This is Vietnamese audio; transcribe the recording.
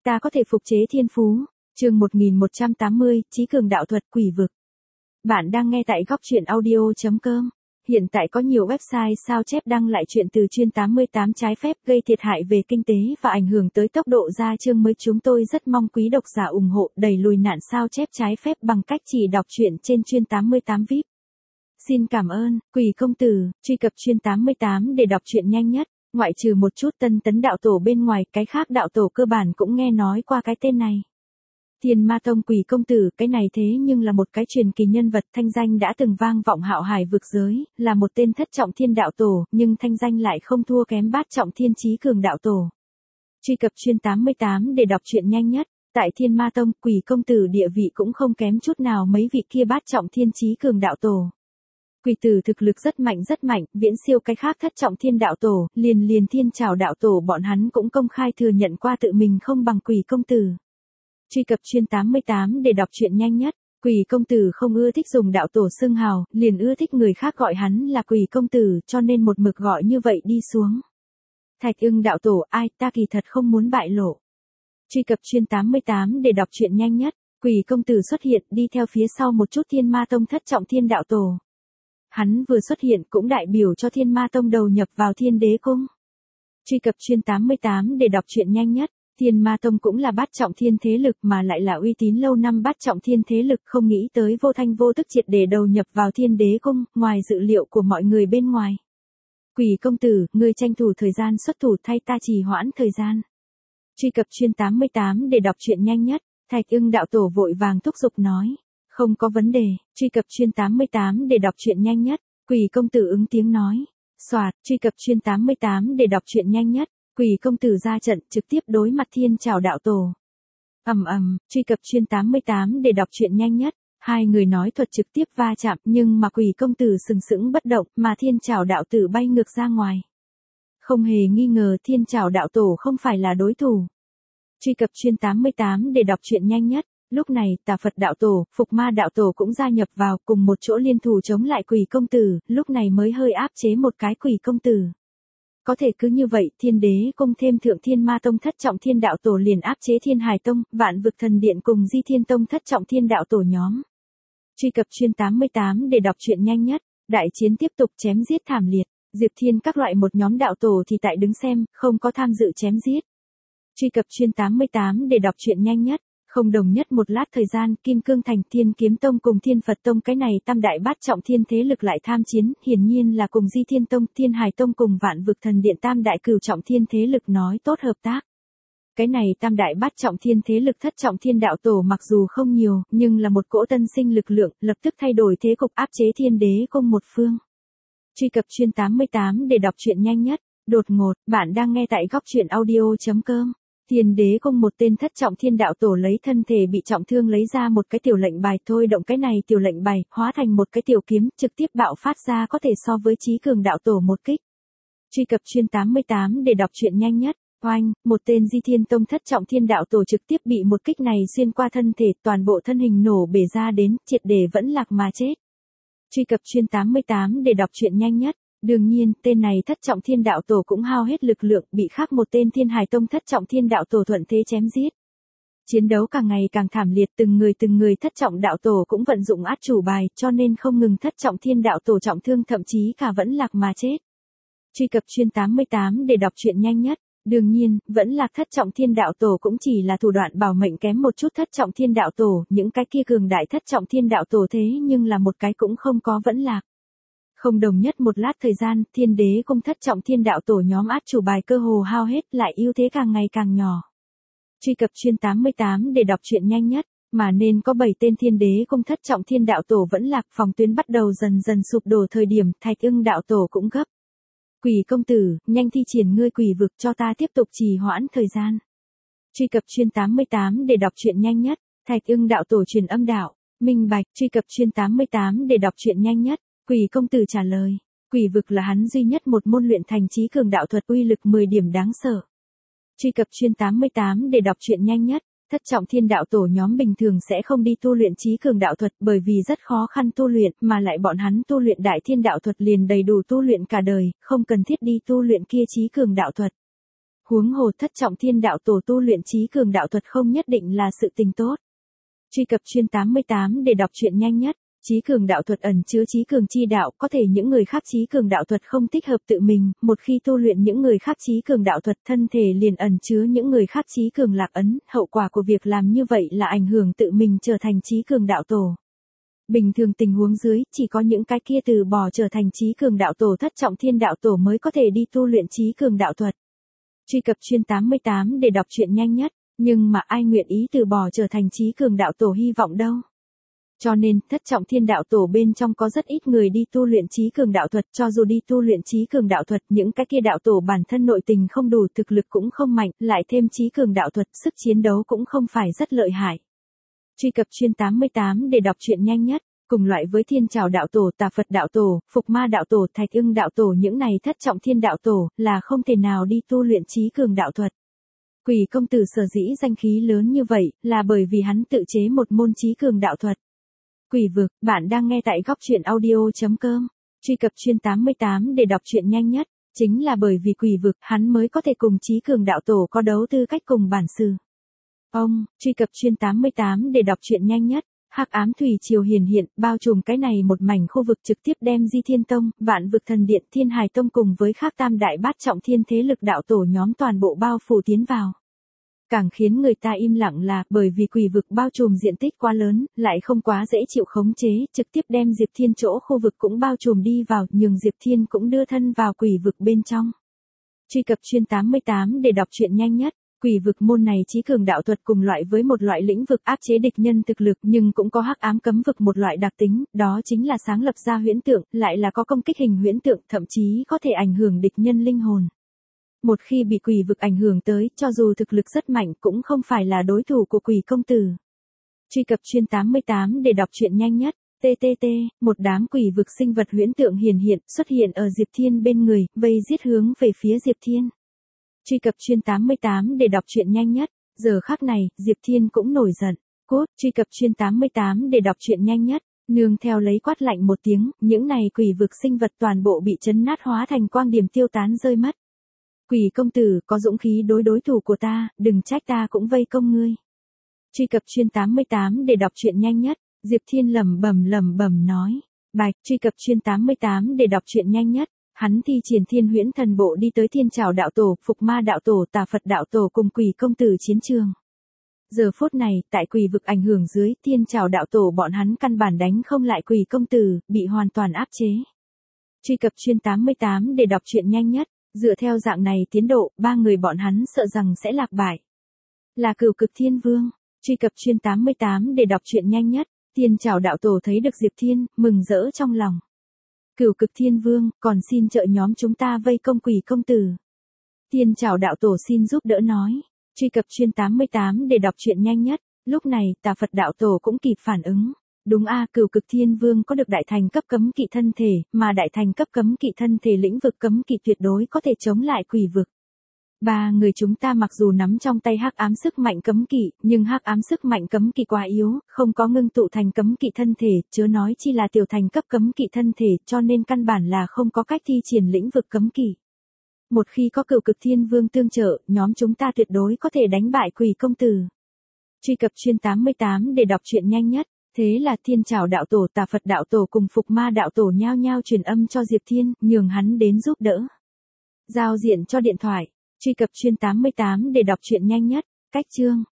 Ta có thể phục chế thiên phú. Chương 1180, Chí cường đạo thuật quỷ vực. Bạn đang nghe tại góc truyện audio.com. Hiện tại có nhiều website sao chép đăng lại chuyện từ chuyên 88 trái phép gây thiệt hại về kinh tế và ảnh hưởng tới tốc độ ra chương mới. Chúng tôi rất mong quý độc giả ủng hộ đẩy lùi nạn sao chép trái phép bằng cách chỉ đọc truyện trên chuyên 88 VIP. Xin cảm ơn, Quỷ công tử, truy cập chuyên 88 để đọc truyện nhanh nhất. Ngoại trừ một chút tân tấn đạo tổ bên ngoài, cái khác đạo tổ cơ bản cũng nghe nói qua cái tên này. Thiên Ma Tông Quỷ công tử, cái này thế nhưng là một cái truyền kỳ nhân vật, thanh danh đã từng vang vọng hạo hải vực giới, là một tên thất trọng thiên đạo tổ, nhưng thanh danh lại không thua kém bát trọng thiên chí cường đạo tổ. Truy cập chuyên 88 để đọc truyện nhanh nhất. Tại Thiên Ma Tông, Quỷ công tử địa vị cũng không kém chút nào mấy vị kia bát trọng thiên chí cường đạo tổ. Quỷ tử thực lực rất mạnh, viễn siêu cái khác thất trọng thiên đạo tổ, liền thiên trảo đạo tổ bọn hắn cũng công khai thừa nhận qua tự mình không bằng Quỷ công tử. Truy cập chuyên 88 để đọc truyện nhanh nhất. Quỷ công tử không ưa thích dùng đạo tổ xưng hào, liền ưa thích người khác gọi hắn là Quỷ công tử, cho nên một mực gọi như vậy đi xuống. Thạch Ưng đạo tổ, ai, ta kỳ thật không muốn bại lộ. Truy cập chuyên 88 để đọc truyện nhanh nhất. Quỷ công tử xuất hiện đi theo phía sau một chút Thiên Ma Tông thất trọng thiên đạo tổ. Hắn vừa xuất hiện cũng đại biểu cho Thiên Ma Tông đầu nhập vào Thiên Đế Cung. Truy cập chuyên 88 để đọc truyện nhanh nhất. Thiên Ma Tông cũng là bát trọng thiên thế lực mà lại là uy tín lâu năm bát trọng thiên thế lực, không nghĩ tới vô thanh vô tức triệt để đầu nhập vào Thiên Đế Cung, ngoài dự liệu của mọi người bên ngoài. Quỷ công tử, ngươi tranh thủ thời gian xuất thủ thay ta trì hoãn thời gian. Truy cập chuyên 88 để đọc truyện nhanh nhất. Thạch Ưng đạo tổ vội vàng thúc giục nói. Không có vấn đề, truy cập chuyên 88 để đọc truyện nhanh nhất. Quỷ công tử ứng tiếng nói. Soạt, truy cập chuyên 88 để đọc truyện nhanh nhất. Quỷ công tử ra trận trực tiếp đối mặt Thiên Trảo đạo tổ. Truy cập chuyên 88 để đọc truyện nhanh nhất. Hai người nói thuật trực tiếp va chạm, nhưng mà Quỷ công tử sừng sững bất động, mà Thiên Trảo đạo tử bay ngược ra ngoài. Không hề nghi ngờ Thiên Trảo đạo tổ không phải là đối thủ. Truy cập chuyên 88 để đọc truyện nhanh nhất. Lúc này, Tà Phật đạo tổ, Phục Ma đạo tổ cũng gia nhập vào cùng một chỗ liên thủ chống lại Quỷ công tử, lúc này mới hơi áp chế một cái Quỷ công tử. Có thể cứ như vậy, Thiên Đế Cung thêm Thượng Thiên Ma Tông thất trọng thiên đạo tổ liền áp chế Thiên Hải Tông, Vạn Vực Thần Điện cùng Di Thiên Tông thất trọng thiên đạo tổ nhóm. Truy cập chuyên 88 để đọc truyện nhanh nhất. Đại chiến tiếp tục chém giết thảm liệt. Diệp Thiên các loại một nhóm đạo tổ thì tại đứng xem, không có tham dự chém giết. Truy cập chuyên 88 để đọc truyện nhanh nhất. Không đồng nhất một lát thời gian, Kim Cương Thành, Thiên Kiếm Tông cùng Thiên Phật Tông cái này tam đại bát trọng thiên thế lực lại tham chiến, hiển nhiên là cùng Di Thiên Tông, Thiên Hải Tông cùng Vạn Vực Thần Điện tam đại cửu trọng thiên thế lực nói tốt hợp tác. Cái này tam đại bát trọng thiên thế lực thất trọng thiên đạo tổ mặc dù không nhiều, nhưng là một cỗ tân sinh lực lượng, lập tức thay đổi thế cục áp chế Thiên Đế Cung một phương. Truy cập chuyên 88 để đọc truyện nhanh nhất. Đột ngột, bạn đang nghe tại góc truyện audio.com. Thiên Đế Cung một tên thất trọng thiên đạo tổ lấy thân thể bị trọng thương lấy ra một cái tiểu lệnh bài, thôi động cái này tiểu lệnh bài, hóa thành một cái tiểu kiếm, trực tiếp bạo phát ra có thể so với chí cường đạo tổ một kích. Truy cập chuyên 88 để đọc truyện nhanh nhất. Oanh, một tên Di Thiên Tông thất trọng thiên đạo tổ trực tiếp bị một kích này xuyên qua thân thể, toàn bộ thân hình nổ bể ra đến, triệt để vẫn lạc mà chết. Truy cập chuyên 88 để đọc truyện nhanh nhất. Đương nhiên, tên này thất trọng thiên đạo tổ cũng hao hết lực lượng, bị khác một tên Thiên Hải Tông thất trọng thiên đạo tổ thuận thế chém giết. Chiến đấu càng ngày càng thảm liệt, từng người thất trọng đạo tổ cũng vận dụng át chủ bài, cho nên không ngừng thất trọng thiên đạo tổ trọng thương, thậm chí cả vẫn lạc mà chết. Truy cập chuyên 88 để đọc truyện nhanh nhất. Đương nhiên, vẫn lạc thất trọng thiên đạo tổ cũng chỉ là thủ đoạn bảo mệnh kém một chút thất trọng thiên đạo tổ, những cái kia cường đại thất trọng thiên đạo tổ thế nhưng là một cái cũng không có vẫn lạc. Không đồng nhất một lát thời gian, Thiên Đế Cung thất trọng thiên đạo tổ nhóm át chủ bài cơ hồ hao hết, lại ưu thế càng ngày càng nhỏ. Truy cập chuyên 88 để đọc truyện nhanh nhất. Mà nên có 7 tên Thiên Đế Cung thất trọng thiên đạo tổ vẫn lạc, phòng tuyến bắt đầu dần dần sụp đổ thời điểm, Thạch Ưng đạo tổ cũng gấp. Quỷ công tử, nhanh thi triển ngươi quỷ vực cho ta tiếp tục trì hoãn thời gian. Truy cập chuyên 88 để đọc truyện nhanh nhất. Thạch Ưng đạo tổ truyền âm đạo. Minh bạch, truy cập chuyên 88 để đọc truyện nhanh nhất. Quỷ công tử trả lời. Quỷ vực là hắn duy nhất một môn luyện thành chí cường đạo thuật uy lực 10 điểm đáng sợ. Truy cập chuyên 88 để đọc truyện nhanh nhất. Thất trọng thiên đạo tổ nhóm bình thường sẽ không đi tu luyện chí cường đạo thuật bởi vì rất khó khăn tu luyện, mà lại bọn hắn tu luyện đại thiên đạo thuật liền đầy đủ tu luyện cả đời, không cần thiết đi tu luyện kia chí cường đạo thuật. Huống hồ thất trọng thiên đạo tổ tu luyện trí cường đạo thuật không nhất định là sự tình tốt. Truy cập chuyên 88 để đọc truyện nhanh nhất. Trí cường đạo thuật ẩn chứa trí cường chi đạo, có thể những người khác trí cường đạo thuật không thích hợp tự mình, một khi tu luyện những người khác trí cường đạo thuật thân thể liền ẩn chứa những người khác trí cường lạc ấn, hậu quả của việc làm như vậy là ảnh hưởng tự mình trở thành trí cường đạo tổ. Bình thường tình huống dưới, chỉ có những cái kia từ bỏ trở thành trí cường đạo tổ thất trọng thiên đạo tổ mới có thể đi tu luyện trí cường đạo thuật. Truy cập chuyên 88 để đọc truyện nhanh nhất, nhưng mà ai nguyện ý từ bỏ trở thành trí cường đạo tổ hy vọng đâu. Cho nên, thất trọng thiên đạo tổ bên trong có rất ít người đi tu luyện trí cường đạo thuật, cho dù đi tu luyện trí cường đạo thuật, những cái kia đạo tổ bản thân nội tình không đủ, thực lực cũng không mạnh, lại thêm trí cường đạo thuật, sức chiến đấu cũng không phải rất lợi hại. Truy cập chuyên 88 để đọc truyện nhanh nhất, cùng loại với Thiên Trảo đạo tổ, Tà Phật đạo tổ, Phục Ma đạo tổ, Thạch Ưng đạo tổ, những này thất trọng thiên đạo tổ là không thể nào đi tu luyện trí cường đạo thuật. Quỷ công tử sở dĩ danh khí lớn như vậy, là bởi vì hắn tự chế một môn trí cường đạo thuật. Quỷ vực, bạn đang nghe tại góc truyện audio.com. Truy cập chuyên 88 để đọc truyện nhanh nhất, chính là bởi vì quỷ vực, hắn mới có thể cùng trí cường đạo tổ có đấu tư cách cùng bản sự. Truy cập chuyên 88 để đọc truyện nhanh nhất. Hắc ám thủy triều hiển hiện, bao trùm cái này một mảnh khu vực trực tiếp đem Di Thiên Tông, Vạn Vực Thần Điện, Thiên Hải Tông cùng với khác tam đại bát trọng thiên thế lực đạo tổ nhóm toàn bộ bao phủ tiến vào. Càng khiến người ta im lặng là, bởi vì quỷ vực bao trùm diện tích quá lớn, lại không quá dễ chịu khống chế, trực tiếp đem Diệp Thiên chỗ khu vực cũng bao trùm đi vào, nhường Diệp Thiên cũng đưa thân vào quỷ vực bên trong. Truy cập chuyên 88 để đọc truyện nhanh nhất. Quỷ vực môn này trí cường đạo thuật cùng loại với một loại lĩnh vực áp chế địch nhân thực lực, nhưng cũng có hắc ám cấm vực một loại đặc tính, đó chính là sáng lập ra huyễn tượng, lại là có công kích hình huyễn tượng, thậm chí có thể ảnh hưởng địch nhân linh hồn. Một khi bị quỷ vực ảnh hưởng tới, cho dù thực lực rất mạnh cũng không phải là đối thủ của quỷ công tử. Truy cập chuyên 88 để đọc truyện nhanh nhất. TTT, một đám quỷ vực sinh vật huyễn tượng hiển hiện, xuất hiện ở Diệp Thiên bên người, vây giết hướng về phía Diệp Thiên. Truy cập chuyên 88 để đọc truyện nhanh nhất. Giờ khắc này, Diệp Thiên cũng nổi giận. Truy cập chuyên 88 để đọc truyện nhanh nhất. Nương theo lấy quát lạnh một tiếng, những này quỷ vực sinh vật toàn bộ bị chấn nát hóa thành quang điểm tiêu tán rơi mất. Quỷ công tử, có dũng khí đối thủ của ta, đừng trách ta cũng vây công ngươi. Truy cập chuyên 88 để đọc truyện nhanh nhất. Diệp Thiên lẩm bẩm nói. Bạch, truy cập chuyên 88 để đọc truyện nhanh nhất. Hắn thi triển Thiên Huyễn Thần Bộ đi tới Thiên Trảo đạo tổ, Phục Ma đạo tổ, Tà Phật đạo tổ cùng quỷ công tử chiến trường. Giờ phút này, tại quỷ vực ảnh hưởng dưới, Thiên Trảo đạo tổ bọn hắn căn bản đánh không lại quỷ công tử, bị hoàn toàn áp chế. Truy cập chuyên 88 để đọc truyện nhanh nhất. Dựa theo dạng này tiến độ, ba người bọn hắn sợ rằng sẽ lạc bại. Là Cửu Cực Thiên Vương. Truy cập chuyên 88 để đọc truyện nhanh nhất. Thiên Trảo đạo tổ thấy được Diệp Thiên, mừng rỡ trong lòng. Cửu Cực Thiên Vương, còn xin trợ nhóm chúng ta vây công quỷ công tử. Thiên Trảo đạo tổ xin giúp đỡ nói. Truy cập chuyên 88 để đọc truyện nhanh nhất. Lúc này, Tà Phật đạo tổ cũng kịp phản ứng. Đúng Cửu Cực Thiên Vương có được đại thành cấp cấm kỵ thân thể, mà đại thành cấp cấm kỵ thân thể lĩnh vực cấm kỵ tuyệt đối có thể chống lại quỷ vực. Ba người chúng ta mặc dù nắm trong tay hắc ám sức mạnh cấm kỵ, nhưng hắc ám sức mạnh cấm kỵ quá yếu, không có ngưng tụ thành cấm kỵ thân thể, chớ nói chi là tiểu thành cấp cấm kỵ thân thể, cho nên căn bản là không có cách thi triển lĩnh vực cấm kỵ. Một khi có Cửu Cực Thiên Vương tương trợ, nhóm chúng ta tuyệt đối có thể đánh bại quỷ công tử. Truy cập chuyên 88 để đọc truyện nhanh nhất. Thế là Thiên Trảo đạo tổ, Tà Phật đạo tổ cùng Phục Ma đạo tổ nhao nhao truyền âm cho Diệp Thiên, nhường hắn đến giúp đỡ. Giao diện cho điện thoại. Truy cập chuyên 88 để đọc truyện nhanh nhất. Cách chương.